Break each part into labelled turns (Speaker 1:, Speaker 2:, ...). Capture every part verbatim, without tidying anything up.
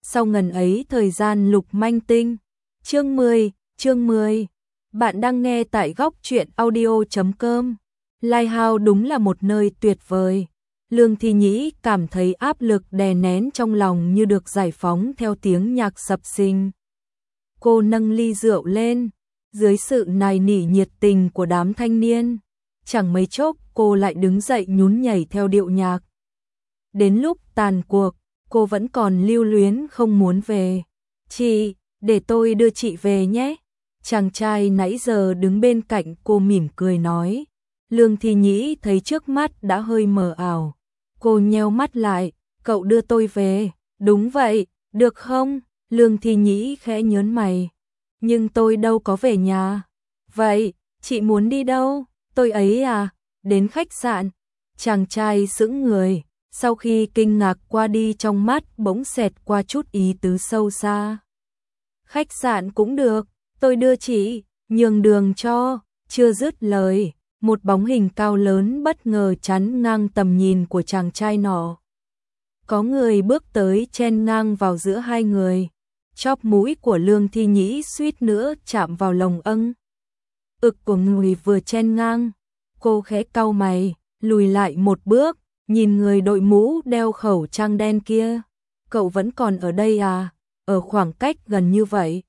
Speaker 1: sau ngần ấy thời gian Lục Manh Tinh. Chương mười, chương mười. Bạn đang nghe tại góc truyện audio chấm com. Lighthouse đúng là một nơi tuyệt vời. Lương Thi Nhĩ cảm thấy áp lực đè nén trong lòng như được giải phóng theo tiếng nhạc sập sình. Cô nâng ly rượu lên, dưới sự nài nỉ nhiệt tình của đám thanh niên, chẳng mấy chốc cô lại đứng dậy nhún nhảy theo điệu nhạc. Đến lúc tàn cuộc, cô vẫn còn lưu luyến không muốn về. "Chị, để tôi đưa chị về nhé." Chàng trai nãy giờ đứng bên cạnh cô mỉm cười nói. Lương Thi Nhĩ thấy trước mắt đã hơi mờ ảo. Cô nheo mắt lại, "Cậu đưa tôi về." "Đúng vậy, được không?" Lương Thi Nhĩ khẽ nhớn mày. "Nhưng tôi đâu có về nhà." "Vậy, chị muốn đi đâu?" "Tôi ấy à, đến khách sạn." Chàng trai sững người, sau khi kinh ngạc qua đi trong mắt bỗng xẹt qua chút ý tứ sâu xa. "Khách sạn cũng được, tôi đưa chị." "Nhường đường cho." Chưa dứt lời, một bóng hình cao lớn bất ngờ chắn ngang tầm nhìn của chàng trai nọ. Có người bước tới chen ngang vào giữa hai người. Chóp mũi của Lương Thi Nhĩ suýt nữa chạm vào lồng âng. Ực của người vừa chen ngang, cô khẽ cau mày, lùi lại một bước, nhìn người đội mũ đeo khẩu trang đen kia. "Cậu vẫn còn ở đây à?" Ở khoảng cách gần như vậy,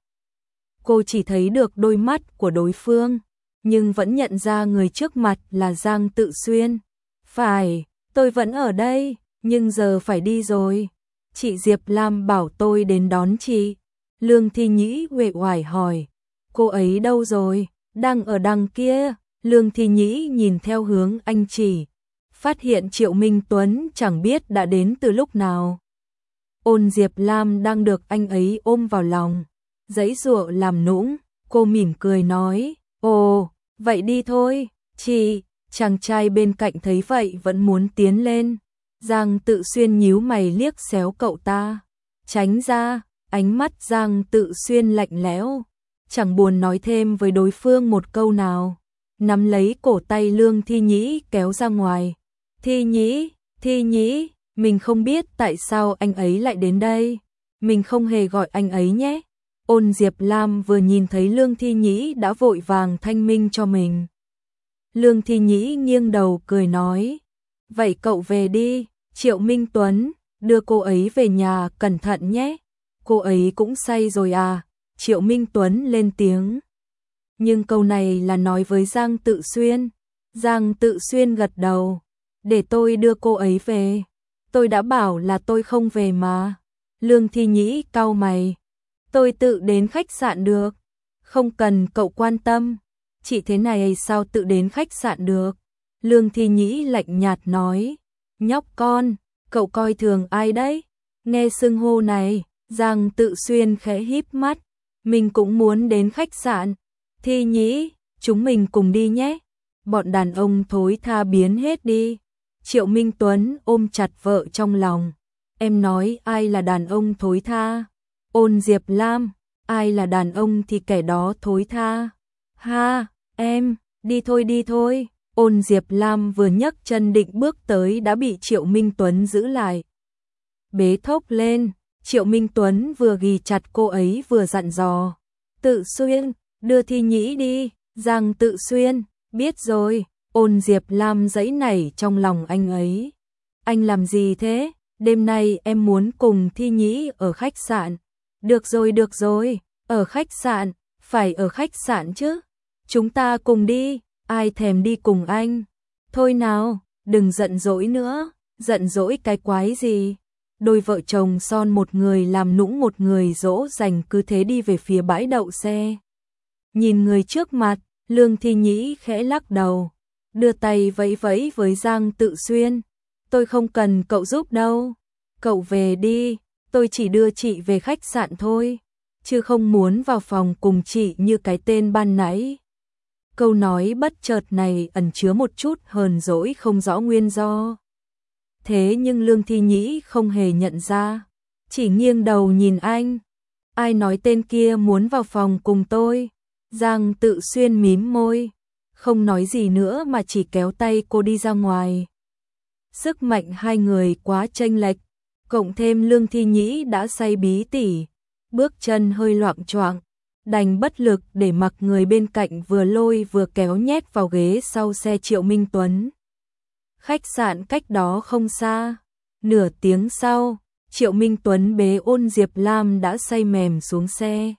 Speaker 1: cô chỉ thấy được đôi mắt của đối phương, nhưng vẫn nhận ra người trước mặt là Giang Tự Xuyên. "Phải, tôi vẫn ở đây, nhưng giờ phải đi rồi. Chị Diệp Lam bảo tôi đến đón chị." Lương Thi Nhĩ uể oải hỏi. "Cô ấy đâu rồi?" "Đang ở đằng kia." Lương Thi Nhĩ nhìn theo hướng anh chỉ, phát hiện Triệu Minh Tuấn chẳng biết đã đến từ lúc nào. Ôn Diệp Lam đang được anh ấy ôm vào lòng, giãy giụa làm nũng. Cô mỉm cười nói, "Ồ, vậy đi thôi, chị." Chàng trai bên cạnh thấy vậy vẫn muốn tiến lên. Giang Tự Xuyên nhíu mày liếc xéo cậu ta. "Tránh ra." Ánh mắt Giang Tự Xuyên lạnh lẽo, chẳng buồn nói thêm với đối phương một câu nào, nắm lấy cổ tay Lương Thi Nhĩ kéo ra ngoài. "Thi Nhĩ, Thi Nhĩ, mình không biết tại sao anh ấy lại đến đây. Mình không hề gọi anh ấy nhé." Ôn Diệp Lam vừa nhìn thấy Lương Thi Nhĩ đã vội vàng thanh minh cho mình. Lương Thi Nhĩ nghiêng đầu cười nói, "Vậy cậu về đi, Triệu Minh Tuấn, đưa cô ấy về nhà cẩn thận nhé." "Cô ấy cũng say rồi à?" Triệu Minh Tuấn lên tiếng. Nhưng câu này là nói với Giang Tự Xuyên. Giang Tự Xuyên gật đầu, "Để tôi đưa cô ấy về." "Tôi đã bảo là tôi không về mà." Lương Thi Nhĩ cau mày, "Tôi tự đến khách sạn được." "Không cần cậu quan tâm." "Chị thế này sao tự đến khách sạn được?" Lương Thi Nhĩ lạnh nhạt nói, "Nhóc con, cậu coi thường ai đấy?" Nghe xưng hô này, Giang Tự Xuyên khẽ híp mắt, "Mình cũng muốn đến khách sạn." "Thi Nhĩ, chúng mình cùng đi nhé." Bọn đàn ông thối tha biến hết đi. Triệu Minh Tuấn ôm chặt vợ trong lòng. "Em nói ai là đàn ông thối tha?" Ôn Diệp Lam, "Ai là đàn ông thì kẻ đó thối tha." "Ha, em, đi thôi đi thôi." Ôn Diệp Lam vừa nhấc chân định bước tới đã bị Triệu Minh Tuấn giữ lại. Bế thốc lên, Triệu Minh Tuấn vừa ghì chặt cô ấy vừa dặn dò, "Tự Xuyên, đưa Thi Nhĩ đi." Giang Tự Xuyên, "Biết rồi." Ôn Diệp Lam giãy nảy trong lòng anh ấy. "Anh làm gì thế? Đêm nay em muốn cùng Thi Nhĩ ở khách sạn." "Được rồi được rồi, ở khách sạn, phải ở khách sạn chứ. Chúng ta cùng đi, ai thèm đi cùng anh." "Thôi nào, đừng giận dỗi nữa." "Giận dỗi cái quái gì?" Đôi vợ chồng son một người làm nũng một người dỗ dành cứ thế đi về phía bãi đậu xe. Nhìn người trước mặt, Lương Thi Nhĩ khẽ lắc đầu, đưa tay vẫy vẫy với Giang Tự Xuyên, "Tôi không cần cậu giúp đâu. Cậu về đi, tôi chỉ đưa chị về khách sạn thôi, chứ không muốn vào phòng cùng chị như cái tên ban nãy." Câu nói bất chợt này ẩn chứa một chút hờn dỗi không rõ nguyên do. Thế nhưng Lương Thi Nhĩ không hề nhận ra, chỉ nghiêng đầu nhìn anh. "Ai nói tên kia muốn vào phòng cùng tôi?" Giang Tự Xuyên mím môi, không nói gì nữa mà chỉ kéo tay cô đi ra ngoài. Sức mạnh hai người quá chênh lệch, cộng thêm Lương Thi Nhĩ đã say bí tỉ, bước chân hơi loạng choạng, đành bất lực để mặc người bên cạnh vừa lôi vừa kéo nhét vào ghế sau xe Triệu Minh Tuấn. Khách sạn cách đó không xa, nửa tiếng sau, Triệu Minh Tuấn bế Ôn Diệp Lam đã say mềm xuống xe.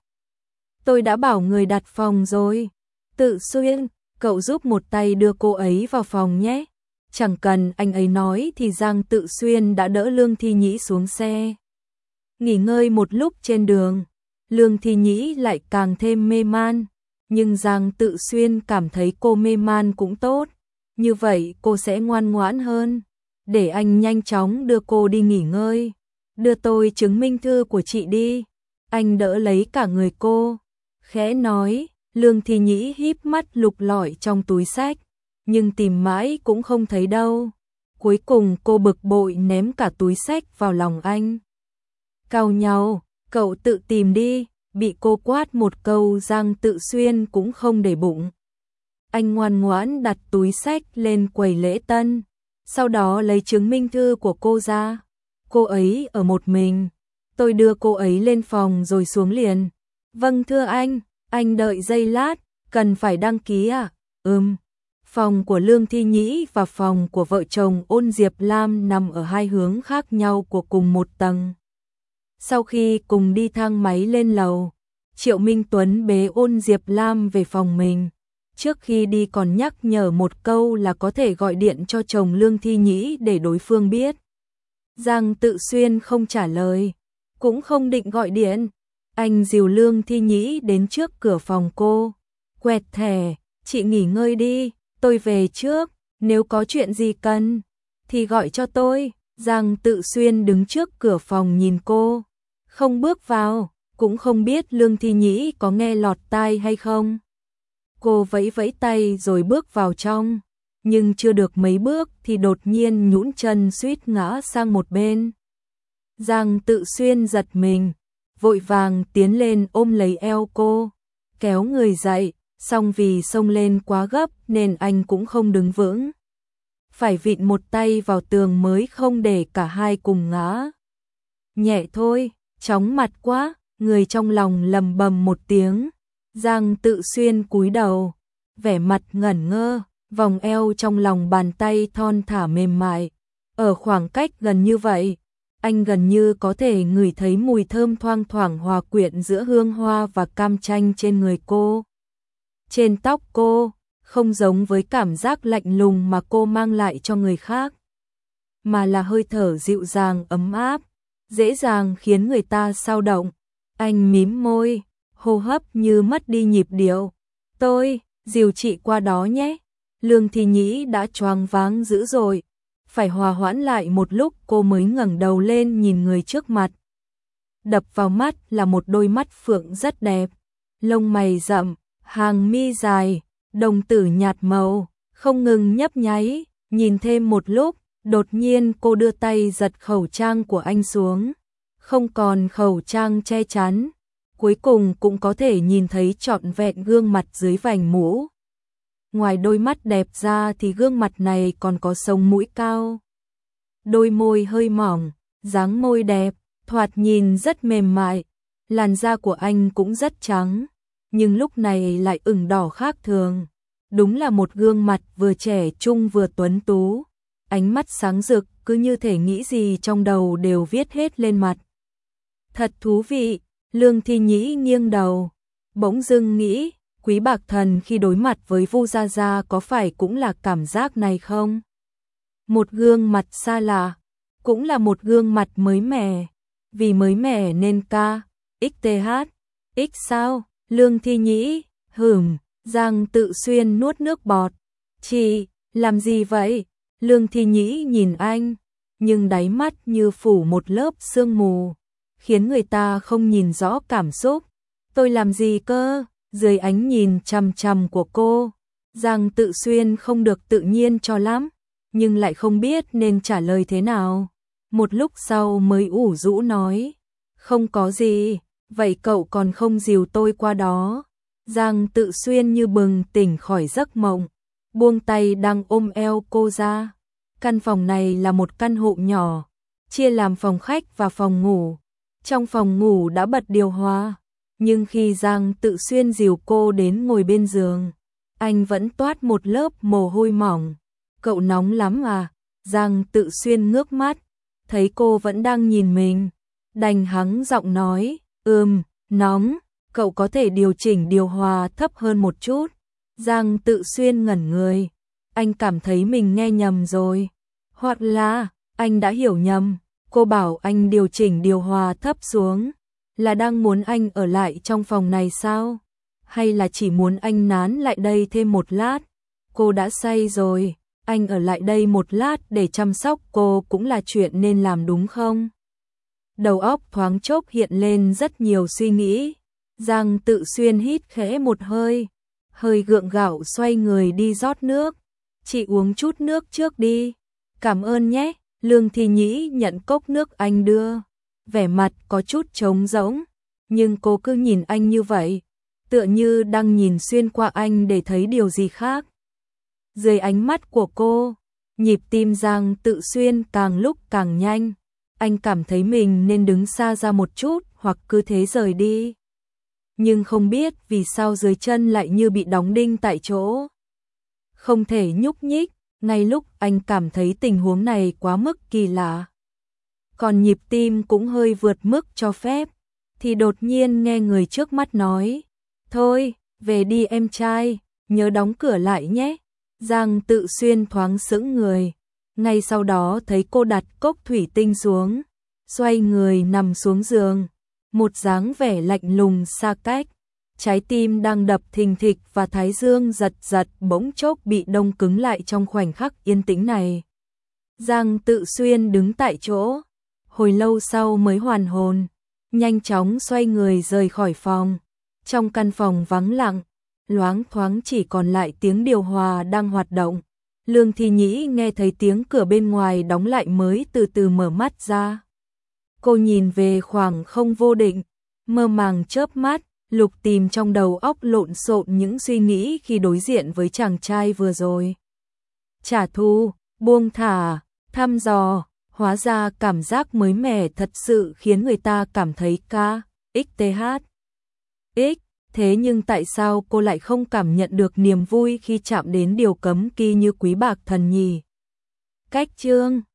Speaker 1: Tôi đã bảo người đặt phòng rồi. Tự Xuyên, cậu giúp một tay đưa cô ấy vào phòng nhé. Chẳng cần anh ấy nói thì Giang Tự Xuyên đã đỡ Lương Thi Nhĩ xuống xe. Nghỉ ngơi một lúc trên đường, Lương Thi Nhĩ lại càng thêm mê man, nhưng Giang Tự Xuyên cảm thấy cô mê man cũng tốt, như vậy cô sẽ ngoan ngoãn hơn. Để anh nhanh chóng đưa cô đi nghỉ ngơi. Đưa tôi chứng minh thư của chị đi. Anh đỡ lấy cả người cô, khẽ nói. Lương Thi Nhĩ híp mắt lục lọi trong túi xách, nhưng tìm mãi cũng không thấy đâu. Cuối cùng cô bực bội ném cả túi xách vào lòng anh. Cau nhau, cậu tự tìm đi. Bị cô quát một câu, Giang Tự Xuyên cũng không để bụng. Anh ngoan ngoãn đặt túi xách lên quầy lễ tân, sau đó lấy chứng minh thư của cô ra. Cô ấy ở một mình, tôi đưa cô ấy lên phòng rồi xuống liền. Vâng thưa anh. Anh đợi giây lát, cần phải đăng ký à? Ừm. Phòng của Lương Thi Nhĩ và phòng của vợ chồng Ôn Diệp Lam nằm ở hai hướng khác nhau của cùng một tầng. Sau khi cùng đi thang máy lên lầu, Triệu Minh Tuấn bế Ôn Diệp Lam về phòng mình. Trước khi đi còn nhắc nhở một câu là có thể gọi điện cho chồng Lương Thi Nhĩ để đối phương biết. Giang Tự Xuyên không trả lời, cũng không định gọi điện. Anh dìu Lương Thi Nhĩ đến trước cửa phòng cô, quẹt thẻ, chị nghỉ ngơi đi, tôi về trước, nếu có chuyện gì cần thì gọi cho tôi. Giang Tự Xuyên đứng trước cửa phòng nhìn cô, không bước vào, cũng không biết Lương Thi Nhĩ có nghe lọt tai hay không. Cô vẫy vẫy tay rồi bước vào trong, nhưng chưa được mấy bước thì đột nhiên nhũn chân suýt ngã sang một bên. Giang Tự Xuyên giật mình, vội vàng tiến lên ôm lấy eo cô, kéo người dậy, song vì xông lên quá gấp nên anh cũng không đứng vững. Phải vịn một tay vào tường mới không để cả hai cùng ngã. Nhẹ thôi, chóng mặt quá, người trong lòng lầm bầm một tiếng. Giang Tự Xuyên cúi đầu, vẻ mặt ngẩn ngơ, vòng eo trong lòng bàn tay thon thả mềm mại. Ở khoảng cách gần như vậy, anh gần như có thể ngửi thấy mùi thơm thoang thoảng hòa quyện giữa hương hoa và cam chanh trên người cô. Trên tóc cô, không giống với cảm giác lạnh lùng mà cô mang lại cho người khác, mà là hơi thở dịu dàng ấm áp, dễ dàng khiến người ta xao động. Anh mím môi, hô hấp như mất đi nhịp điệu. Tôi, dìu chị qua đó nhé. Lương Thi Nhĩ đã choáng váng dữ rồi. Phải hòa hoãn lại một lúc cô mới ngẩng đầu lên nhìn người trước mặt. Đập vào mắt là một đôi mắt phượng rất đẹp, lông mày rậm, hàng mi dài, đồng tử nhạt màu, không ngừng nhấp nháy. Nhìn thêm một lúc, đột nhiên cô đưa tay giật khẩu trang của anh xuống. Không còn khẩu trang che chắn, cuối cùng cũng có thể nhìn thấy trọn vẹn gương mặt dưới vành mũ. Ngoài đôi mắt đẹp ra thì gương mặt này còn có sống mũi cao, đôi môi hơi mỏng, dáng môi đẹp, thoạt nhìn rất mềm mại. Làn da của anh cũng rất trắng, nhưng lúc này lại ửng đỏ khác thường. Đúng là một gương mặt vừa trẻ trung vừa tuấn tú, ánh mắt sáng rực, cứ như thể nghĩ gì trong đầu đều viết hết lên mặt. Thật thú vị. Lương Thi Nhĩ nghiêng đầu, bỗng dưng nghĩ, Quý Bạc Thần khi đối mặt với Vu Gia Gia có phải cũng là cảm giác này không? Một gương mặt xa lạ, cũng là một gương mặt mới mẻ, vì mới mẻ nên ca, ích tê hát, X sao? Lương Thi Nhĩ, hửm. Giang Tự Xuyên nuốt nước bọt. Chị, làm gì vậy? Lương Thi Nhĩ nhìn anh, nhưng đáy mắt như phủ một lớp sương mù, khiến người ta không nhìn rõ cảm xúc. Tôi làm gì cơ? Dưới ánh nhìn chằm chằm của cô, Giang Tự Xuyên không được tự nhiên cho lắm, nhưng lại không biết nên trả lời thế nào. Một lúc sau mới ủ rũ nói, không có gì, vậy cậu còn không dìu tôi qua đó. Giang Tự Xuyên như bừng tỉnh khỏi giấc mộng, buông tay đang ôm eo cô ra. Căn phòng này là một căn hộ nhỏ, chia làm phòng khách và phòng ngủ. Trong phòng ngủ đã bật điều hòa, nhưng khi Giang Tự Xuyên dìu cô đến ngồi bên giường, anh vẫn toát một lớp mồ hôi mỏng. Cậu nóng lắm à? Giang Tự Xuyên ngước mắt, thấy cô vẫn đang nhìn mình, đành hắng giọng nói, ừm, nóng, cậu có thể điều chỉnh điều hòa thấp hơn một chút. Giang Tự Xuyên ngẩn người, anh cảm thấy mình nghe nhầm rồi. Hoặc là, anh đã hiểu nhầm, cô bảo anh điều chỉnh điều hòa thấp xuống, là đang muốn anh ở lại trong phòng này sao? Hay là chỉ muốn anh nán lại đây thêm một lát? Cô đã say rồi, anh ở lại đây một lát để chăm sóc cô cũng là chuyện nên làm đúng không? Đầu óc thoáng chốc hiện lên rất nhiều suy nghĩ. Giang Tự Xuyên hít khẽ một hơi, hơi gượng gạo xoay người đi rót nước. Chị uống chút nước trước đi. Cảm ơn nhé. Lương Thi Nhĩ nhận cốc nước anh đưa, vẻ mặt có chút trống rỗng, nhưng cô cứ nhìn anh như vậy, tựa như đang nhìn xuyên qua anh để thấy điều gì khác. Dưới ánh mắt của cô, nhịp tim Giang Tự Xuyên càng lúc càng nhanh, anh cảm thấy mình nên đứng xa ra một chút hoặc cứ thế rời đi. Nhưng không biết vì sao dưới chân lại như bị đóng đinh tại chỗ, không thể nhúc nhích. Ngay lúc anh cảm thấy tình huống này quá mức kỳ lạ, còn nhịp tim cũng hơi vượt mức cho phép, thì đột nhiên nghe người trước mắt nói, thôi, về đi em trai, nhớ đóng cửa lại nhé. Giang Tự Xuyên thoáng sững người, ngay sau đó thấy cô đặt cốc thủy tinh xuống, xoay người nằm xuống giường, một dáng vẻ lạnh lùng xa cách. Trái tim đang đập thình thịch và thái dương giật giật bỗng chốc bị đông cứng lại trong khoảnh khắc yên tĩnh này. Giang Tự Xuyên đứng tại chỗ, hồi lâu sau mới hoàn hồn, nhanh chóng xoay người rời khỏi phòng. Trong căn phòng vắng lặng, loáng thoáng chỉ còn lại tiếng điều hòa đang hoạt động. Lương Thi Nhĩ nghe thấy tiếng cửa bên ngoài đóng lại mới từ từ mở mắt ra. Cô nhìn về khoảng không vô định, mơ màng chớp mắt, lục tìm trong đầu óc lộn xộn những suy nghĩ khi đối diện với chàng trai vừa rồi. Trả thù, buông thả, thăm dò, hóa ra cảm giác mới mẻ thật sự khiến người ta cảm thấy ca, ích tê hát. X, thế nhưng tại sao cô lại không cảm nhận được niềm vui khi chạm đến điều cấm kỵ như quý bạc thần nhỉ? Cách chương